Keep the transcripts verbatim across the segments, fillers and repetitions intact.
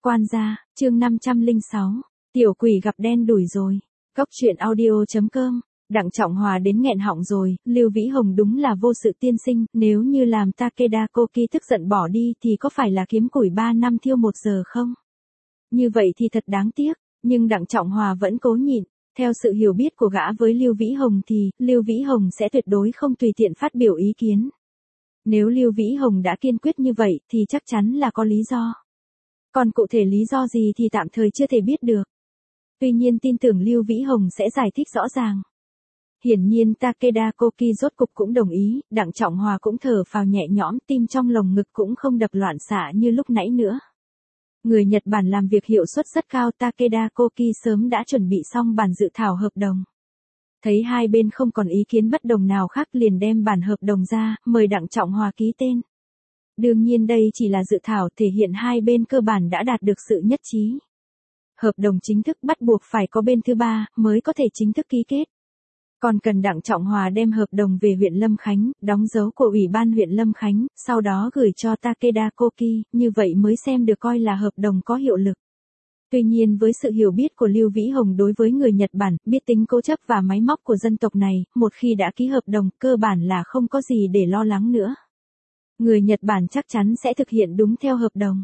Quan gia, chương năm trăm lẻ sáu, tiểu quỷ gặp đen đủi rồi. Cốc truyện audio.com, Đặng Trọng Hòa đến nghẹn họng rồi, Lưu Vĩ Hồng đúng là vô sự tiên sinh, nếu như làm Takeda Koki tức giận bỏ đi thì có phải là kiếm củi ba năm thiêu một giờ không? Như vậy thì thật đáng tiếc, nhưng Đặng Trọng Hòa vẫn cố nhịn. Theo sự hiểu biết của gã với Lưu Vĩ Hồng thì, Lưu Vĩ Hồng sẽ tuyệt đối không tùy tiện phát biểu ý kiến. Nếu Lưu Vĩ Hồng đã kiên quyết như vậy thì chắc chắn là có lý do. Còn cụ thể lý do gì thì tạm thời chưa thể biết được. Tuy nhiên tin tưởng Lưu Vĩ Hồng sẽ giải thích rõ ràng. Hiển nhiên Takeda Koki rốt cục cũng đồng ý, Đặng Trọng Hòa cũng thở phào nhẹ nhõm, tim trong lồng ngực cũng không đập loạn xạ như lúc nãy nữa. Người Nhật Bản làm việc hiệu suất rất cao, Takeda Koki sớm đã chuẩn bị xong bản dự thảo hợp đồng. Thấy hai bên không còn ý kiến bất đồng nào khác liền đem bản hợp đồng ra, mời Đặng Trọng Hòa ký tên. Đương nhiên đây chỉ là dự thảo, thể hiện hai bên cơ bản đã đạt được sự nhất trí. Hợp đồng chính thức bắt buộc phải có bên thứ ba mới có thể chính thức ký kết. Còn cần Đặng Trọng Hòa đem hợp đồng về huyện Lâm Khánh, đóng dấu của Ủy ban huyện Lâm Khánh, sau đó gửi cho Takeda Koki, như vậy mới xem được coi là hợp đồng có hiệu lực. Tuy nhiên với sự hiểu biết của Lưu Vĩ Hồng đối với người Nhật Bản, biết tính cố chấp và máy móc của dân tộc này, một khi đã ký hợp đồng, cơ bản là không có gì để lo lắng nữa. Người Nhật Bản chắc chắn sẽ thực hiện đúng theo hợp đồng.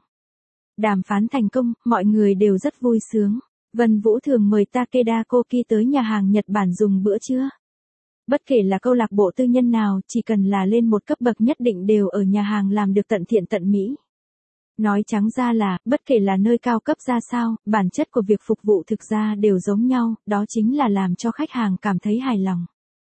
Đàm phán thành công, mọi người đều rất vui sướng. Vân Vũ thường mời Takeda Koki tới nhà hàng Nhật Bản dùng bữa trưa. Bất kể là câu lạc bộ tư nhân nào, chỉ cần là lên một cấp bậc nhất định đều ở nhà hàng làm được tận thiện tận mỹ. Nói trắng ra là, bất kể là nơi cao cấp ra sao, bản chất của việc phục vụ thực ra đều giống nhau, đó chính là làm cho khách hàng cảm thấy hài lòng.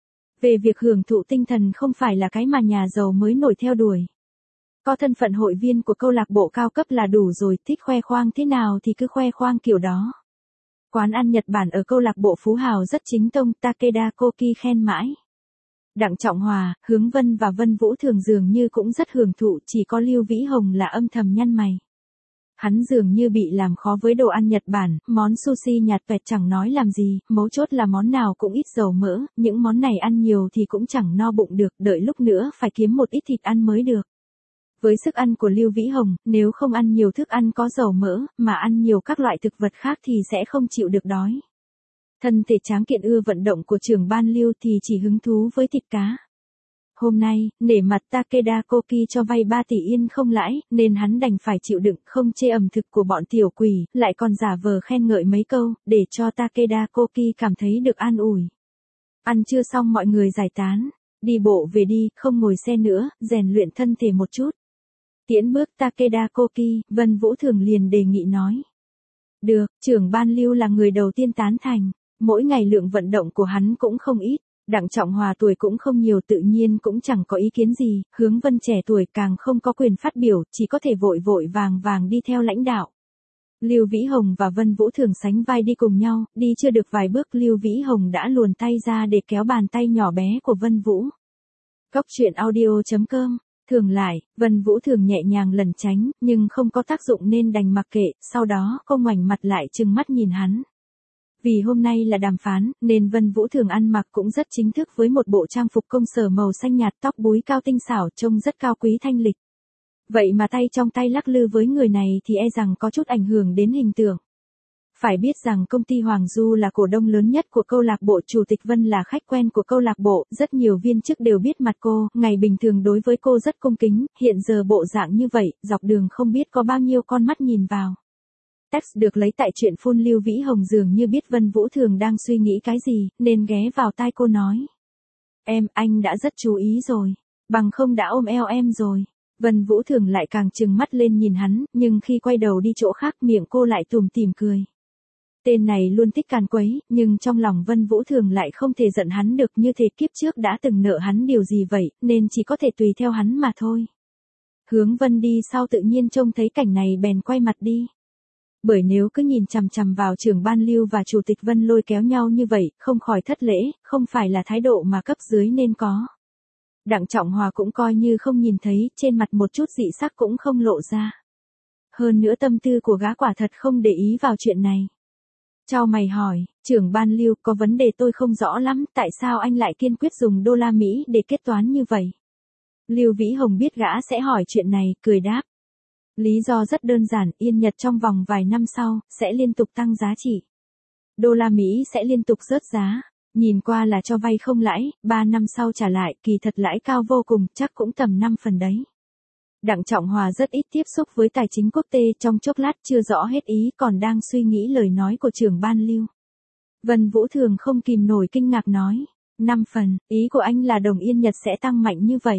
Về việc hưởng thụ tinh thần không phải là cái mà nhà giàu mới nổi theo đuổi. Có thân phận hội viên của câu lạc bộ cao cấp là đủ rồi, thích khoe khoang thế nào thì cứ khoe khoang kiểu đó. Quán ăn Nhật Bản ở câu lạc bộ Phú Hào rất chính tông, Takeda Koki khen mãi. Đặng Trọng Hòa, Hướng Vân và Vân Vũ thường dường như cũng rất hưởng thụ, chỉ có Lưu Vĩ Hồng là âm thầm nhăn mày. Hắn dường như bị làm khó với đồ ăn Nhật Bản, món sushi nhạt toẹt chẳng nói làm gì, mấu chốt là món nào cũng ít dầu mỡ, những món này ăn nhiều thì cũng chẳng no bụng được, đợi lúc nữa phải kiếm một ít thịt ăn mới được. Với sức ăn của Lưu Vĩ Hồng, nếu không ăn nhiều thức ăn có dầu mỡ, mà ăn nhiều các loại thực vật khác thì sẽ không chịu được đói. Thân thể tráng kiện ưa vận động của trưởng ban Lưu thì chỉ hứng thú với thịt cá. Hôm nay, nể mặt Takeda Koki cho vay ba tỷ yên không lãi, nên hắn đành phải chịu đựng không chê ẩm thực của bọn tiểu quỷ, lại còn giả vờ khen ngợi mấy câu, để cho Takeda Koki cảm thấy được an ủi. Ăn trưa xong mọi người giải tán, đi bộ về đi, không ngồi xe nữa, rèn luyện thân thể một chút. Tiễn bước Takeda Koki, Vân Vũ thường liền đề nghị nói. Được, trưởng ban Lưu là người đầu tiên tán thành, mỗi ngày lượng vận động của hắn cũng không ít, Đặng Trọng Hòa tuổi cũng không nhiều tự nhiên cũng chẳng có ý kiến gì, Hướng Vân trẻ tuổi càng không có quyền phát biểu, chỉ có thể vội vội vàng vàng đi theo lãnh đạo. Lưu Vĩ Hồng và Vân Vũ thường sánh vai đi cùng nhau, đi chưa được vài bước Lưu Vĩ Hồng đã luồn tay ra để kéo bàn tay nhỏ bé của Vân Vũ. Cốc truyện audio.com. Thường lại, Vân Vũ thường nhẹ nhàng lẩn tránh, nhưng không có tác dụng nên đành mặc kệ, sau đó cô ngoảnh mặt lại trừng mắt nhìn hắn. Vì hôm nay là đàm phán, nên Vân Vũ thường ăn mặc cũng rất chính thức với một bộ trang phục công sở màu xanh nhạt, tóc búi cao tinh xảo, trông rất cao quý thanh lịch. Vậy mà tay trong tay lắc lư với người này thì e rằng có chút ảnh hưởng đến hình tượng. Phải biết rằng công ty Hoàng Du là cổ đông lớn nhất của câu lạc bộ, Chủ tịch Vân là khách quen của câu lạc bộ, rất nhiều viên chức đều biết mặt cô, ngày bình thường đối với cô rất cung kính, hiện giờ bộ dạng như vậy, dọc đường không biết có bao nhiêu con mắt nhìn vào. Text được lấy tại chuyện phun Lưu Vĩ Hồng dường như biết Vân Vũ thường đang suy nghĩ cái gì, nên ghé vào tai cô nói. Em, anh đã rất chú ý rồi, bằng không đã ôm eo em rồi. Vân Vũ thường lại càng trừng mắt lên nhìn hắn, nhưng khi quay đầu đi chỗ khác miệng cô lại tủm tỉm cười. Tên này luôn thích càn quấy, nhưng trong lòng Vân Vũ thường lại không thể giận hắn được, như thể kiếp trước đã từng nợ hắn điều gì vậy, nên chỉ có thể tùy theo hắn mà thôi. Hướng Vân đi sau tự nhiên trông thấy cảnh này bèn quay mặt đi. Bởi nếu cứ nhìn chằm chằm vào trưởng ban Lưu và Chủ tịch Vân lôi kéo nhau như vậy, không khỏi thất lễ, không phải là thái độ mà cấp dưới nên có. Đặng Trọng Hòa cũng coi như không nhìn thấy, trên mặt một chút dị sắc cũng không lộ ra. Hơn nữa tâm tư của gã quả thật không để ý vào chuyện này. Chau mày hỏi, trưởng ban Lưu, có vấn đề tôi không rõ lắm, tại sao anh lại kiên quyết dùng đô la Mỹ để kết toán như vậy? Lưu Vĩ Hồng biết gã sẽ hỏi chuyện này, cười đáp. Lý do rất đơn giản, Yên Nhật trong vòng vài năm sau, sẽ liên tục tăng giá trị. Đô la Mỹ sẽ liên tục rớt giá. Nhìn qua là cho vay không lãi, ba năm sau trả lại, kỳ thật lãi cao vô cùng, chắc cũng tầm năm phần đấy. Đặng Trọng Hòa rất ít tiếp xúc với tài chính quốc tế, trong chốc lát chưa rõ hết ý, còn đang suy nghĩ lời nói của trưởng ban Lưu. Vân Vũ Thường không kìm nổi kinh ngạc nói, năm phần, ý của anh là đồng Yên Nhật sẽ tăng mạnh như vậy.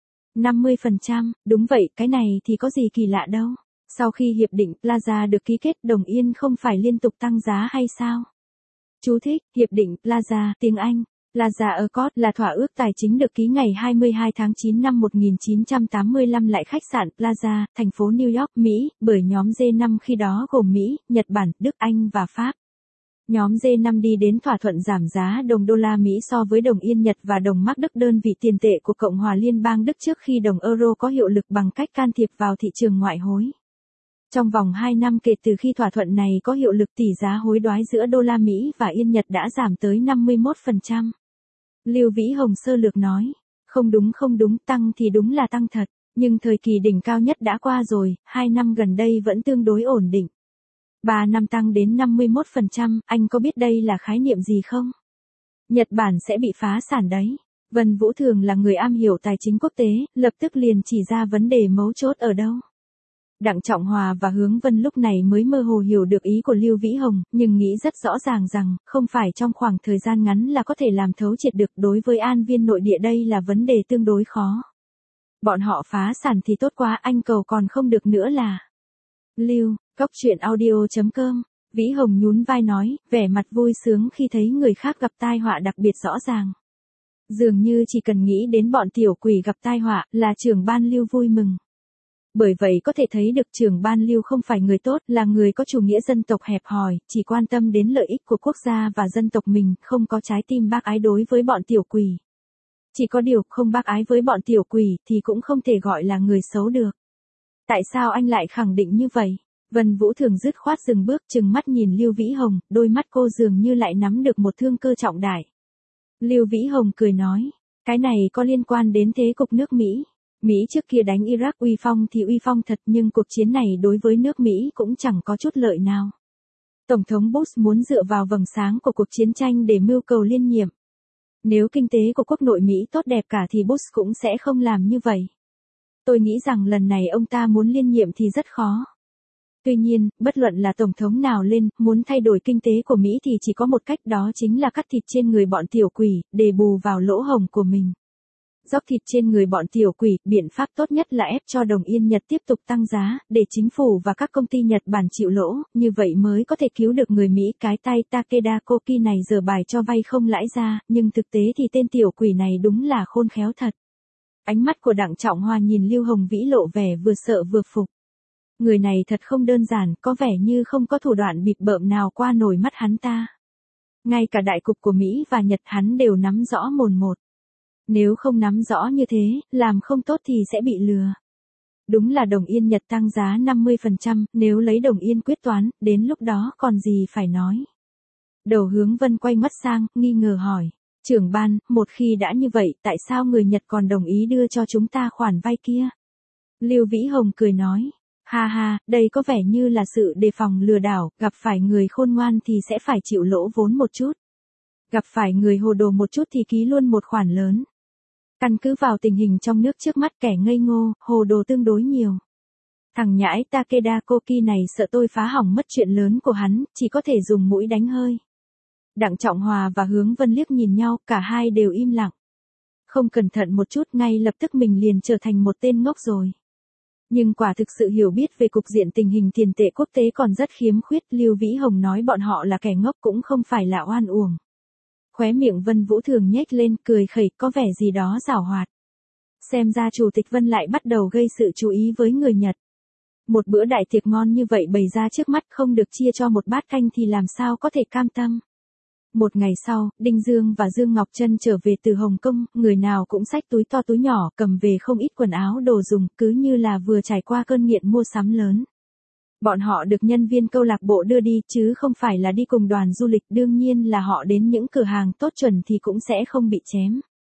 năm mươi phần trăm, đúng vậy, cái này thì có gì kỳ lạ đâu. Sau khi hiệp định Plaza được ký kết, đồng Yên không phải liên tục tăng giá hay sao? Chú thích, hiệp định Plaza, tiếng Anh. Plaza Accord là thỏa ước tài chính được ký ngày hai mươi hai tháng chín năm một nghìn chín trăm tám mươi lăm lại khách sạn Plaza, thành phố New York, Mỹ, bởi nhóm G năm khi đó gồm Mỹ, Nhật Bản, Đức, Anh và Pháp. Nhóm G năm đi đến thỏa thuận giảm giá đồng đô la Mỹ so với đồng Yên Nhật và đồng Mark Đức, đơn vị tiền tệ của Cộng hòa Liên bang Đức, trước khi đồng euro có hiệu lực, bằng cách can thiệp vào thị trường ngoại hối. Trong vòng hai năm kể từ khi thỏa thuận này có hiệu lực, tỷ giá hối đoái giữa đô la Mỹ và Yên Nhật đã giảm tới năm mươi mốt phần trăm. Lưu Vĩ Hồng sơ lược nói, không đúng không đúng, tăng thì đúng là tăng thật, nhưng thời kỳ đỉnh cao nhất đã qua rồi, hai năm gần đây vẫn tương đối ổn định. ba năm tăng đến năm mươi mốt phần trăm, anh có biết đây là khái niệm gì không? Nhật Bản sẽ bị phá sản đấy. Vân Vũ Thường là người am hiểu tài chính quốc tế, lập tức liền chỉ ra vấn đề mấu chốt ở đâu. Đặng Trọng Hòa và Hướng Vân lúc này mới mơ hồ hiểu được ý của Lưu Vĩ Hồng, nhưng nghĩ rất rõ ràng rằng, không phải trong khoảng thời gian ngắn là có thể làm thấu triệt được. Đối với an viên nội địa đây là vấn đề tương đối khó. Bọn họ phá sản thì tốt quá, anh cầu còn không được nữa là. Lưu, Cốc Truyện Audio chấm com, Vĩ Hồng nhún vai nói, vẻ mặt vui sướng khi thấy người khác gặp tai họa đặc biệt rõ ràng. Dường như chỉ cần nghĩ đến bọn tiểu quỷ gặp tai họa là trưởng ban Lưu vui mừng. Bởi vậy có thể thấy được trưởng ban Lưu không phải người tốt, là người có chủ nghĩa dân tộc hẹp hòi, chỉ quan tâm đến lợi ích của quốc gia và dân tộc mình, không có trái tim bác ái đối với bọn tiểu quỷ. Chỉ có điều, không bác ái với bọn tiểu quỷ thì cũng không thể gọi là người xấu được. Tại sao anh lại khẳng định như vậy? Vân Vũ Thường dứt khoát dừng bước, trừng mắt nhìn Lưu Vĩ Hồng, đôi mắt cô dường như lại nắm được một thương cơ trọng đại. Lưu Vĩ Hồng cười nói, cái này có liên quan đến thế cục nước Mỹ. Mỹ trước kia đánh Iraq uy phong thì uy phong thật, nhưng cuộc chiến này đối với nước Mỹ cũng chẳng có chút lợi nào. Tổng thống Bush muốn dựa vào vầng sáng của cuộc chiến tranh để mưu cầu liên nhiệm. Nếu kinh tế của quốc nội Mỹ tốt đẹp cả thì Bush cũng sẽ không làm như vậy. Tôi nghĩ rằng lần này ông ta muốn liên nhiệm thì rất khó. Tuy nhiên, bất luận là tổng thống nào lên, muốn thay đổi kinh tế của Mỹ thì chỉ có một cách, đó chính là cắt thịt trên người bọn tiểu quỷ, để bù vào lỗ hổng của mình. Dốc thịt trên người bọn tiểu quỷ, biện pháp tốt nhất là ép cho đồng Yên Nhật tiếp tục tăng giá, để chính phủ và các công ty Nhật Bản chịu lỗ, như vậy mới có thể cứu được người Mỹ. Cái tay Takeda Koki này giở bài cho vay không lãi ra, nhưng thực tế thì tên tiểu quỷ này đúng là khôn khéo thật. Ánh mắt của Đặng Trọng Hòa nhìn Lưu Hồng Vĩ lộ vẻ vừa sợ vừa phục. Người này thật không đơn giản, có vẻ như không có thủ đoạn bịp bợm nào qua nổi mắt hắn ta. Ngay cả đại cục của Mỹ và Nhật hắn đều nắm rõ mồn một. Nếu không nắm rõ như thế, làm không tốt thì sẽ bị lừa. Đúng là đồng Yên Nhật tăng giá năm mươi phần trăm, nếu lấy đồng Yên quyết toán, đến lúc đó còn gì phải nói. Đầu Hướng Vân quay mắt sang, nghi ngờ hỏi. Trưởng ban, một khi đã như vậy, tại sao người Nhật còn đồng ý đưa cho chúng ta khoản vay kia? Lưu Vĩ Hồng cười nói. Ha ha, đây có vẻ như là sự đề phòng lừa đảo, gặp phải người khôn ngoan thì sẽ phải chịu lỗ vốn một chút. Gặp phải người hồ đồ một chút thì ký luôn một khoản lớn. Căn cứ vào tình hình trong nước trước mắt, kẻ ngây ngô, hồ đồ tương đối nhiều. Thằng nhãi Takeda Koki này sợ tôi phá hỏng mất chuyện lớn của hắn, chỉ có thể dùng mũi đánh hơi. Đặng Trọng Hòa và Hướng Vân liếc nhìn nhau, cả hai đều im lặng. Không cẩn thận một chút ngay lập tức mình liền trở thành một tên ngốc rồi. Nhưng quả thực sự hiểu biết về cục diện tình hình tiền tệ quốc tế còn rất khiếm khuyết. Lưu Vĩ Hồng nói bọn họ là kẻ ngốc cũng không phải là oan uổng. Khóe miệng Vân Vũ Thường nhếch lên, cười khẩy, có vẻ gì đó giảo hoạt. Xem ra Chủ tịch Vân lại bắt đầu gây sự chú ý với người Nhật. Một bữa đại tiệc ngon như vậy bày ra trước mắt, không được chia cho một bát canh thì làm sao có thể cam tâm. Một ngày sau, Đinh Dương và Dương Ngọc Trân trở về từ Hồng Kông, người nào cũng xách túi to túi nhỏ, cầm về không ít quần áo đồ dùng, cứ như là vừa trải qua cơn nghiện mua sắm lớn. Bọn họ được nhân viên câu lạc bộ đưa đi, chứ không phải là đi cùng đoàn du lịch, đương nhiên là họ đến những cửa hàng tốt chuẩn thì cũng sẽ không bị chém.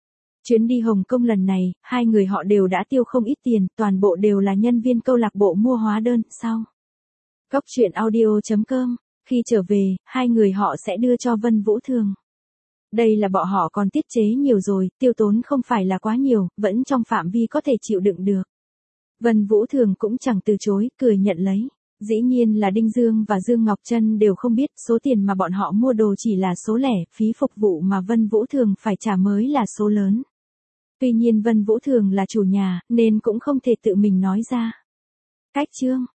Chuyến đi Hồng Kông lần này, hai người họ đều đã tiêu không ít tiền, toàn bộ đều là nhân viên câu lạc bộ mua hóa đơn, sau. Cốc truyện audio.com, khi trở về, hai người họ sẽ đưa cho Vân Vũ Thường. Đây là bọn họ còn tiết chế nhiều rồi, tiêu tốn không phải là quá nhiều, vẫn trong phạm vi có thể chịu đựng được. Vân Vũ Thường cũng chẳng từ chối, cười nhận lấy. Dĩ nhiên là Đinh Dương và Dương Ngọc Trân đều không biết số tiền mà bọn họ mua đồ chỉ là số lẻ, phí phục vụ mà Vân Vũ Thường phải trả mới là số lớn. Tuy nhiên Vân Vũ Thường là chủ nhà, nên cũng không thể tự mình nói ra. Cách chương